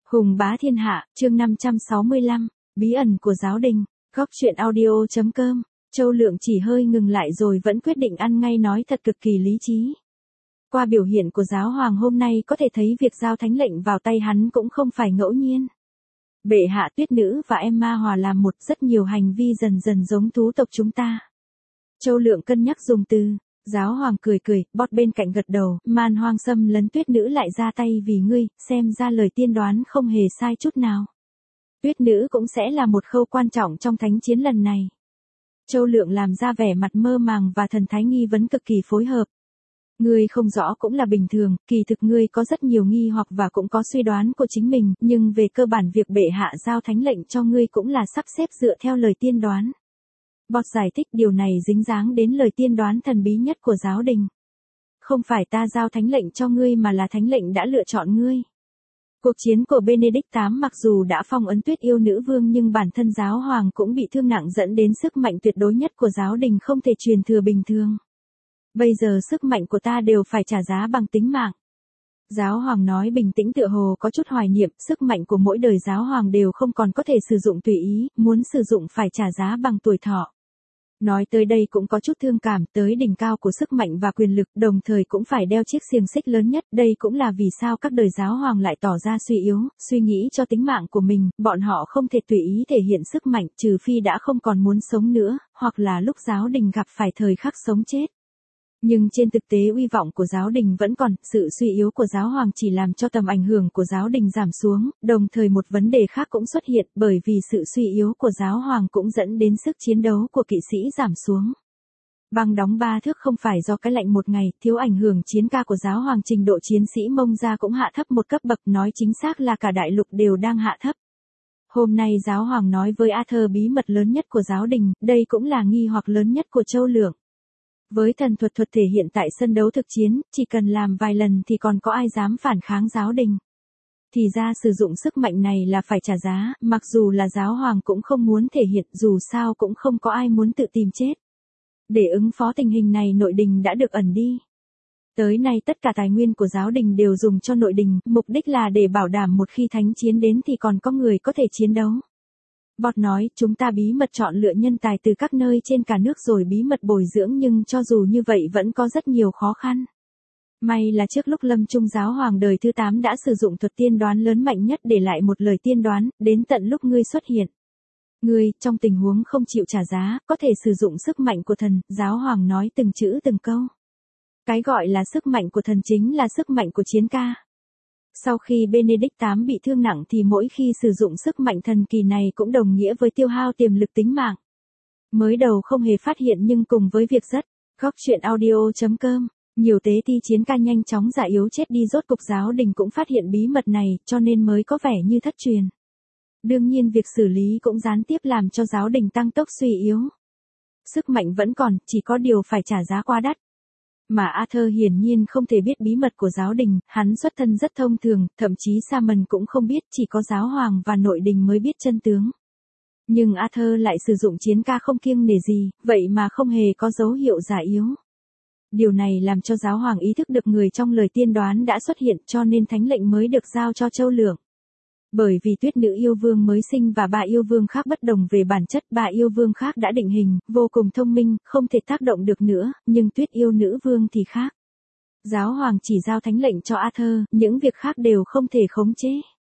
Hùng bá thiên hạ, chương 565, bí ẩn của giáo đình, góc truyện audio.com, Châu Lượng chỉ hơi ngừng lại rồi vẫn quyết định ăn ngay, nói thật cực kỳ lý trí. Qua biểu hiện của giáo hoàng hôm nay có thể thấy việc giao thánh lệnh vào tay hắn cũng không phải ngẫu nhiên. Bệ hạ, Tuyết Nữ và Emma hòa làm một, rất nhiều hành vi dần dần giống thú tộc chúng ta. Châu Lượng cân nhắc dùng từ. Giáo hoàng cười cười, bót bên cạnh gật đầu, Man Hoang xâm lấn Tuyết Nữ lại ra tay vì ngươi, xem ra lời tiên đoán không hề sai chút nào. Tuyết Nữ cũng sẽ là một khâu quan trọng trong thánh chiến lần này. Châu Lượng làm ra vẻ mặt mơ màng và thần thái nghi vấn cực kỳ phối hợp. Ngươi không rõ cũng là bình thường, kỳ thực ngươi có rất nhiều nghi hoặc và cũng có suy đoán của chính mình, nhưng về cơ bản việc bệ hạ giao thánh lệnh cho ngươi cũng là sắp xếp dựa theo lời tiên đoán. Bọt giải thích điều này dính dáng đến lời tiên đoán thần bí nhất của giáo đình. Không phải ta giao thánh lệnh cho ngươi mà là thánh lệnh đã lựa chọn ngươi. Cuộc chiến của Benedict VIII mặc dù đã phong ấn Tuyết Yêu Nữ Vương nhưng bản thân giáo hoàng cũng bị thương nặng dẫn đến sức mạnh tuyệt đối nhất của giáo đình không thể truyền thừa bình thường. Bây giờ sức mạnh của ta đều phải trả giá bằng tính mạng. Giáo hoàng nói bình tĩnh tựa hồ có chút hoài niệm, sức mạnh của mỗi đời giáo hoàng đều không còn có thể sử dụng tùy ý, muốn sử dụng phải trả giá bằng tuổi thọ. Nói tới đây cũng có chút thương cảm, tới đỉnh cao của sức mạnh và quyền lực, đồng thời cũng phải đeo chiếc xiềng xích lớn nhất, đây cũng là vì sao các đời giáo hoàng lại tỏ ra suy yếu, suy nghĩ cho tính mạng của mình, bọn họ không thể tùy ý thể hiện sức mạnh, trừ phi đã không còn muốn sống nữa, hoặc là lúc giáo đình gặp phải thời khắc sống chết. Nhưng trên thực tế uy vọng của giáo đình vẫn còn, sự suy yếu của giáo hoàng chỉ làm cho tầm ảnh hưởng của giáo đình giảm xuống, đồng thời một vấn đề khác cũng xuất hiện, bởi vì sự suy yếu của giáo hoàng cũng dẫn đến sức chiến đấu của kỵ sĩ giảm xuống. Băng đóng 3 thước không phải do cái lạnh một ngày, thiếu ảnh hưởng chiến ca của giáo hoàng, trình độ chiến sĩ Mông Gia cũng hạ thấp một cấp bậc, nói chính xác là cả đại lục đều đang hạ thấp. Hôm nay giáo hoàng nói với Arthur bí mật lớn nhất của giáo đình, đây cũng là nghi hoặc lớn nhất của Châu Lượng. Với thần thuật thể hiện tại sân đấu thực chiến, chỉ cần làm vài lần thì còn có ai dám phản kháng giáo đình. Thì ra sử dụng sức mạnh này là phải trả giá, mặc dù là giáo hoàng cũng không muốn thể hiện, dù sao cũng không có ai muốn tự tìm chết. Để ứng phó tình hình này nội đình đã được ẩn đi. Tới nay tất cả tài nguyên của giáo đình đều dùng cho nội đình, mục đích là để bảo đảm một khi thánh chiến đến thì còn có người có thể chiến đấu. Bọt nói, chúng ta bí mật chọn lựa nhân tài từ các nơi trên cả nước rồi bí mật bồi dưỡng, nhưng cho dù như vậy vẫn có rất nhiều khó khăn. May là trước lúc lâm chung giáo hoàng đời thứ 8 đã sử dụng thuật tiên đoán lớn mạnh nhất để lại một lời tiên đoán, đến tận lúc ngươi xuất hiện. Ngươi, trong tình huống không chịu trả giá, có thể sử dụng sức mạnh của thần, giáo hoàng nói từng chữ từng câu. Cái gọi là sức mạnh của thần chính là sức mạnh của chiến ca. Sau khi Benedict VIII bị thương nặng thì mỗi khi sử dụng sức mạnh thần kỳ này cũng đồng nghĩa với tiêu hao tiềm lực tính mạng. Mới đầu không hề phát hiện nhưng cùng với việc góc truyện audio.com, nhiều tế ti chiến ca nhanh chóng già yếu chết đi, rốt cục giáo đình cũng phát hiện bí mật này cho nên mới có vẻ như thất truyền. Đương nhiên việc xử lý cũng gián tiếp làm cho giáo đình tăng tốc suy yếu. Sức mạnh vẫn còn, chỉ có điều phải trả giá quá đắt. Mà Arthur hiển nhiên không thể biết bí mật của giáo đình, hắn xuất thân rất thông thường, thậm chí Simon cũng không biết, chỉ có giáo hoàng và nội đình mới biết chân tướng. Nhưng Arthur lại sử dụng chiến ca không kiêng nể gì, vậy mà không hề có dấu hiệu già yếu. Điều này làm cho giáo hoàng ý thức được người trong lời tiên đoán đã xuất hiện, cho nên thánh lệnh mới được giao cho Châu Lượng. Bởi vì Tuyết Nữ yêu vương mới sinh và 3 yêu vương khác bất đồng về bản chất, 3 yêu vương khác đã định hình, vô cùng thông minh, không thể tác động được nữa, nhưng Tuyết Yêu Nữ Vương thì khác. Giáo hoàng chỉ giao thánh lệnh cho Arthur, những việc khác đều không thể khống chế.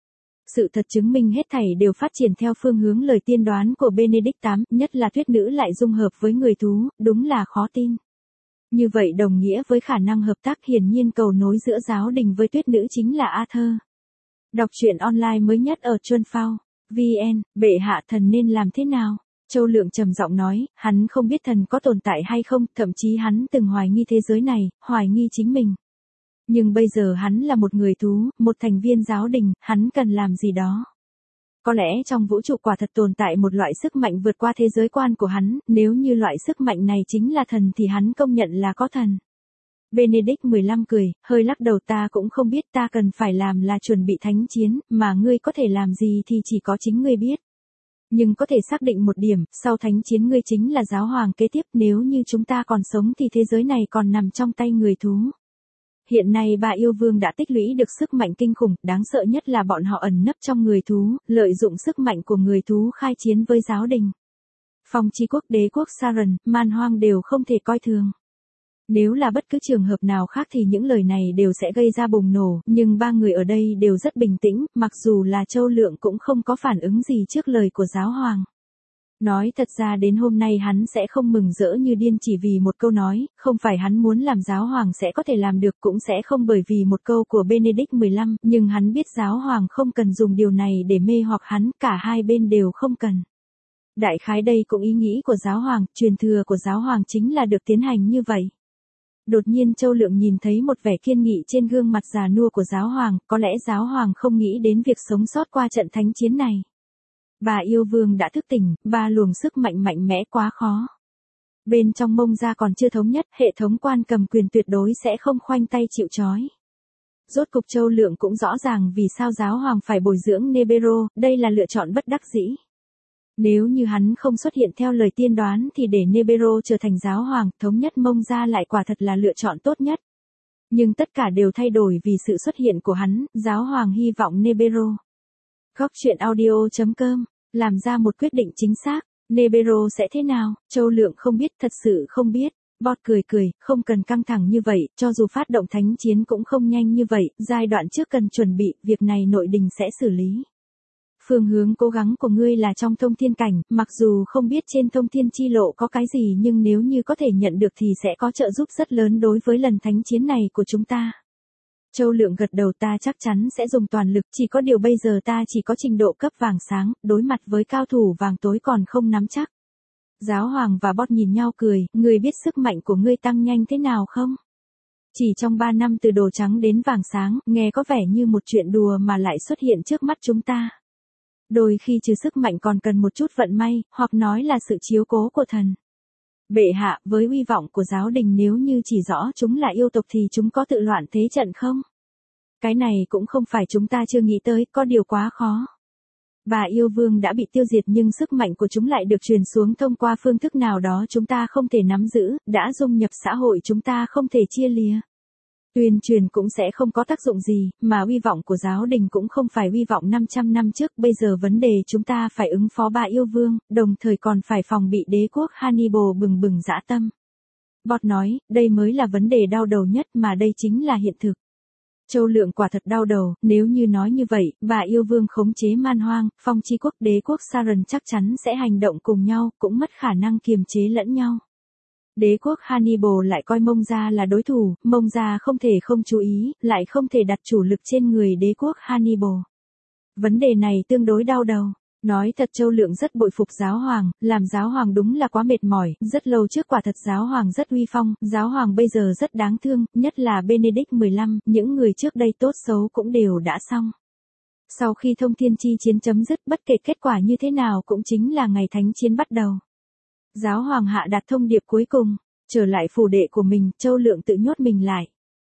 Sự thật chứng minh hết thảy đều phát triển theo phương hướng lời tiên đoán của Benedict VIII, nhất là Tuyết Nữ lại dung hợp với người thú, đúng là khó tin. Như vậy đồng nghĩa với khả năng hợp tác, hiển nhiên cầu nối giữa giáo đình với Tuyết Nữ chính là Arthur. Đọc truyện online mới nhất ở Chuân Phao VN, bệ hạ, thần nên làm thế nào? Châu Lượng trầm giọng nói, hắn không biết thần có tồn tại hay không, thậm chí hắn từng hoài nghi thế giới này, hoài nghi chính mình. Nhưng bây giờ hắn là một người thú, một thành viên giáo đình, hắn cần làm gì đó. Có lẽ trong vũ trụ quả thật tồn tại một loại sức mạnh vượt qua thế giới quan của hắn, nếu như loại sức mạnh này chính là thần thì hắn công nhận là có thần. Benedict 15 cười, hơi lắc đầu, ta cũng không biết, ta cần phải làm là chuẩn bị thánh chiến, mà ngươi có thể làm gì thì chỉ có chính ngươi biết. Nhưng có thể xác định một điểm, sau thánh chiến ngươi chính là giáo hoàng kế tiếp, nếu như chúng ta còn sống thì thế giới này còn nằm trong tay người thú. Hiện nay ba yêu vương đã tích lũy được sức mạnh kinh khủng, đáng sợ nhất là bọn họ ẩn nấp trong người thú, lợi dụng sức mạnh của người thú khai chiến với giáo đình. Phong Chi Quốc, Đế quốc Saren, Man Hoang đều không thể coi thường. Nếu là bất cứ trường hợp nào khác thì những lời này đều sẽ gây ra bùng nổ, nhưng ba người ở đây đều rất bình tĩnh, mặc dù là Châu Lượng cũng không có phản ứng gì trước lời của giáo hoàng. Nói thật ra đến hôm nay hắn sẽ không mừng rỡ như điên chỉ vì một câu nói, không phải hắn muốn làm giáo hoàng sẽ có thể làm được, cũng sẽ không bởi vì một câu của Benedict XV, nhưng hắn biết giáo hoàng không cần dùng điều này để mê hoặc hắn, cả hai bên đều không cần. Đại khái đây cũng ý nghĩ của giáo hoàng, truyền thừa của giáo hoàng chính là được tiến hành như vậy. Đột nhiên Châu Lượng nhìn thấy một vẻ kiên nghị trên gương mặt già nua của giáo hoàng, có lẽ giáo hoàng không nghĩ đến việc sống sót qua trận thánh chiến này. Bà yêu vương đã thức tỉnh, ba luồng sức mạnh mạnh mẽ quá khó. Bên trong Mông Gia còn chưa thống nhất, hệ thống quan cầm quyền tuyệt đối sẽ không khoanh tay chịu trói. Rốt cục Châu Lượng cũng rõ ràng vì sao giáo hoàng phải bồi dưỡng Nebero, đây là lựa chọn bất đắc dĩ. Nếu như hắn không xuất hiện theo lời tiên đoán thì để Nebero trở thành giáo hoàng, thống nhất Mông Gia lại quả thật là lựa chọn tốt nhất. Nhưng tất cả đều thay đổi vì sự xuất hiện của hắn, giáo hoàng hy vọng Nebero. Góc truyện audio.com, làm ra một quyết định chính xác, Nebero sẽ thế nào, Châu Lượng không biết, thật sự không biết. Bot cười cười, không cần căng thẳng như vậy, cho dù phát động thánh chiến cũng không nhanh như vậy, giai đoạn trước cần chuẩn bị, việc này nội đình sẽ xử lý. Phương hướng cố gắng của ngươi là trong thông thiên cảnh, mặc dù không biết trên thông thiên chi lộ có cái gì nhưng nếu như có thể nhận được thì sẽ có trợ giúp rất lớn đối với lần thánh chiến này của chúng ta. Châu Lượng gật đầu, ta chắc chắn sẽ dùng toàn lực, chỉ có điều bây giờ ta chỉ có trình độ cấp vàng sáng, đối mặt với cao thủ vàng tối còn không nắm chắc. Giáo hoàng và Bot nhìn nhau cười, ngươi biết sức mạnh của ngươi tăng nhanh thế nào không? Chỉ trong 3 năm từ đồ trắng đến vàng sáng, nghe có vẻ như một chuyện đùa mà lại xuất hiện trước mắt chúng ta. Đôi khi trừ sức mạnh còn cần một chút vận may, hoặc nói là sự chiếu cố của thần. Bệ hạ, với uy vọng của giáo đình nếu như chỉ rõ chúng là yêu tộc thì chúng có tự loạn thế trận không? Cái này cũng không phải chúng ta chưa nghĩ tới, có điều quá khó. Và yêu vương đã bị tiêu diệt nhưng sức mạnh của chúng lại được truyền xuống thông qua phương thức nào đó chúng ta không thể nắm giữ, đã dung nhập xã hội chúng ta không thể chia lìa. Tuyên truyền cũng sẽ không có tác dụng gì, mà uy vọng của giáo đình cũng không phải uy vọng 500 năm trước, bây giờ vấn đề chúng ta phải ứng phó ba yêu vương, đồng thời còn phải phòng bị đế quốc Hannibal bừng bừng dã tâm. Bot nói, đây mới là vấn đề đau đầu nhất mà đây chính là hiện thực. Châu Lượng quả thật đau đầu, nếu như nói như vậy, ba yêu vương khống chế Man Hoang, Phong Chi Quốc, Đế quốc Saren chắc chắn sẽ hành động cùng nhau, cũng mất khả năng kiềm chế lẫn nhau. Đế quốc Hannibal lại coi Mông Gia là đối thủ, Mông Gia không thể không chú ý, lại không thể đặt chủ lực trên người đế quốc Hannibal. Vấn đề này tương đối đau đầu. Nói thật Châu Lượng rất bội phục giáo hoàng, làm giáo hoàng đúng là quá mệt mỏi, rất lâu trước quả thật giáo hoàng rất uy phong, giáo hoàng bây giờ rất đáng thương, nhất là Benedict XV, những người trước đây tốt xấu cũng đều đã xong. Sau khi thông thiên chi chiến chấm dứt, bất kể kết quả như thế nào cũng chính là ngày thánh chiến bắt đầu. Giáo hoàng hạ đạt thông điệp cuối cùng, trở lại phủ đệ của mình, Châu Lượng tự nhốt mình lại.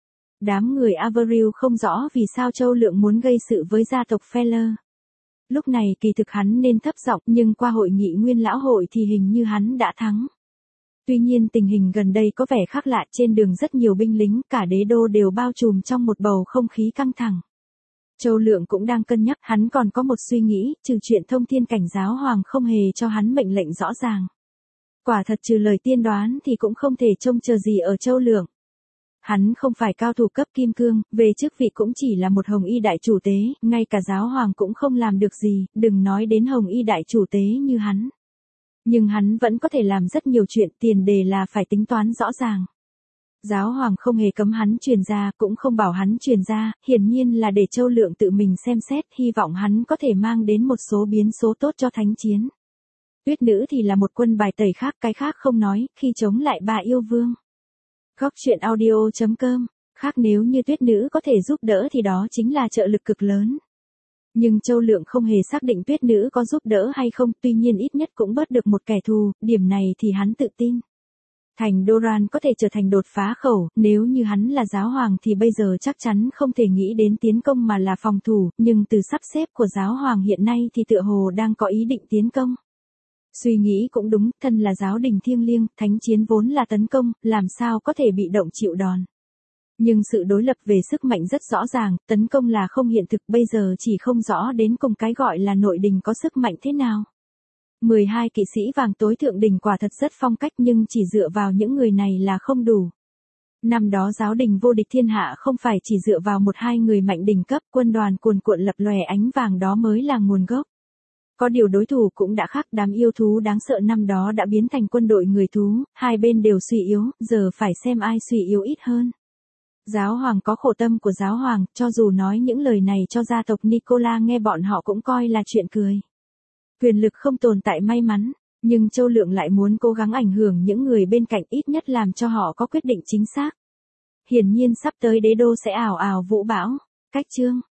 Đám người Averil không rõ vì sao Châu Lượng muốn gây sự với gia tộc Feller. Lúc này kỳ thực hắn nên thấp giọng, nhưng qua hội nghị nguyên lão hội thì hình như hắn đã thắng. Tuy nhiên tình hình gần đây có vẻ khác lạ, trên đường rất nhiều binh lính, cả đế đô đều bao trùm trong một bầu không khí căng thẳng. Châu Lượng cũng đang cân nhắc, hắn còn có một suy nghĩ, trừ chuyện thông thiên cảnh giáo hoàng không hề cho hắn mệnh lệnh rõ ràng. Quả thật trừ lời tiên đoán thì cũng không thể trông chờ gì ở Châu Lượng. Hắn không phải cao thủ cấp kim cương, về chức vị cũng chỉ là một hồng y đại chủ tế, ngay cả giáo hoàng cũng không làm được gì, đừng nói đến hồng y đại chủ tế như hắn. Nhưng hắn vẫn có thể làm rất nhiều chuyện, tiền đề là phải tính toán rõ ràng. Giáo hoàng không hề cấm hắn truyền ra, cũng không bảo hắn truyền ra, hiển nhiên là để Châu Lượng tự mình xem xét, hy vọng hắn có thể mang đến một số biến số tốt cho thánh chiến. Tuyết nữ thì là một quân bài tẩy khác, cái khác không nói, khi chống lại ba yêu vương. Góc truyện audio.com, khác nếu như tuyết nữ có thể giúp đỡ thì đó chính là trợ lực cực lớn. Nhưng Châu Lượng không hề xác định tuyết nữ có giúp đỡ hay không, tuy nhiên ít nhất cũng bớt được một kẻ thù, điểm này thì hắn tự tin. Thành Doran có thể trở thành đột phá khẩu, nếu như hắn là giáo hoàng thì bây giờ chắc chắn không thể nghĩ đến tiến công mà là phòng thủ, nhưng từ sắp xếp của giáo hoàng hiện nay thì tựa hồ đang có ý định tiến công. Suy nghĩ cũng đúng, thân là giáo đình thiêng liêng, thánh chiến vốn là tấn công, làm sao có thể bị động chịu đòn. Nhưng sự đối lập về sức mạnh rất rõ ràng, tấn công là không hiện thực, bây giờ chỉ không rõ đến cùng cái gọi là nội đình có sức mạnh thế nào. 12 kỵ sĩ vàng tối thượng đình quả thật rất phong cách nhưng chỉ dựa vào những người này là không đủ. Năm đó giáo đình vô địch thiên hạ không phải chỉ dựa vào một hai người mạnh đỉnh cấp, quân đoàn cuồn cuộn lập lòe ánh vàng đó mới là nguồn gốc. Có điều đối thủ cũng đã khác, đám yêu thú đáng sợ năm đó đã biến thành quân đội người thú, hai bên đều suy yếu, giờ phải xem ai suy yếu ít hơn. Giáo hoàng có khổ tâm của giáo hoàng, cho dù nói những lời này cho gia tộc Nicola nghe bọn họ cũng coi là chuyện cười. Quyền lực không tồn tại may mắn, nhưng Châu Lượng lại muốn cố gắng ảnh hưởng những người bên cạnh, ít nhất làm cho họ có quyết định chính xác. Hiển nhiên sắp tới đế đô sẽ ào ào vũ bão. Cách chương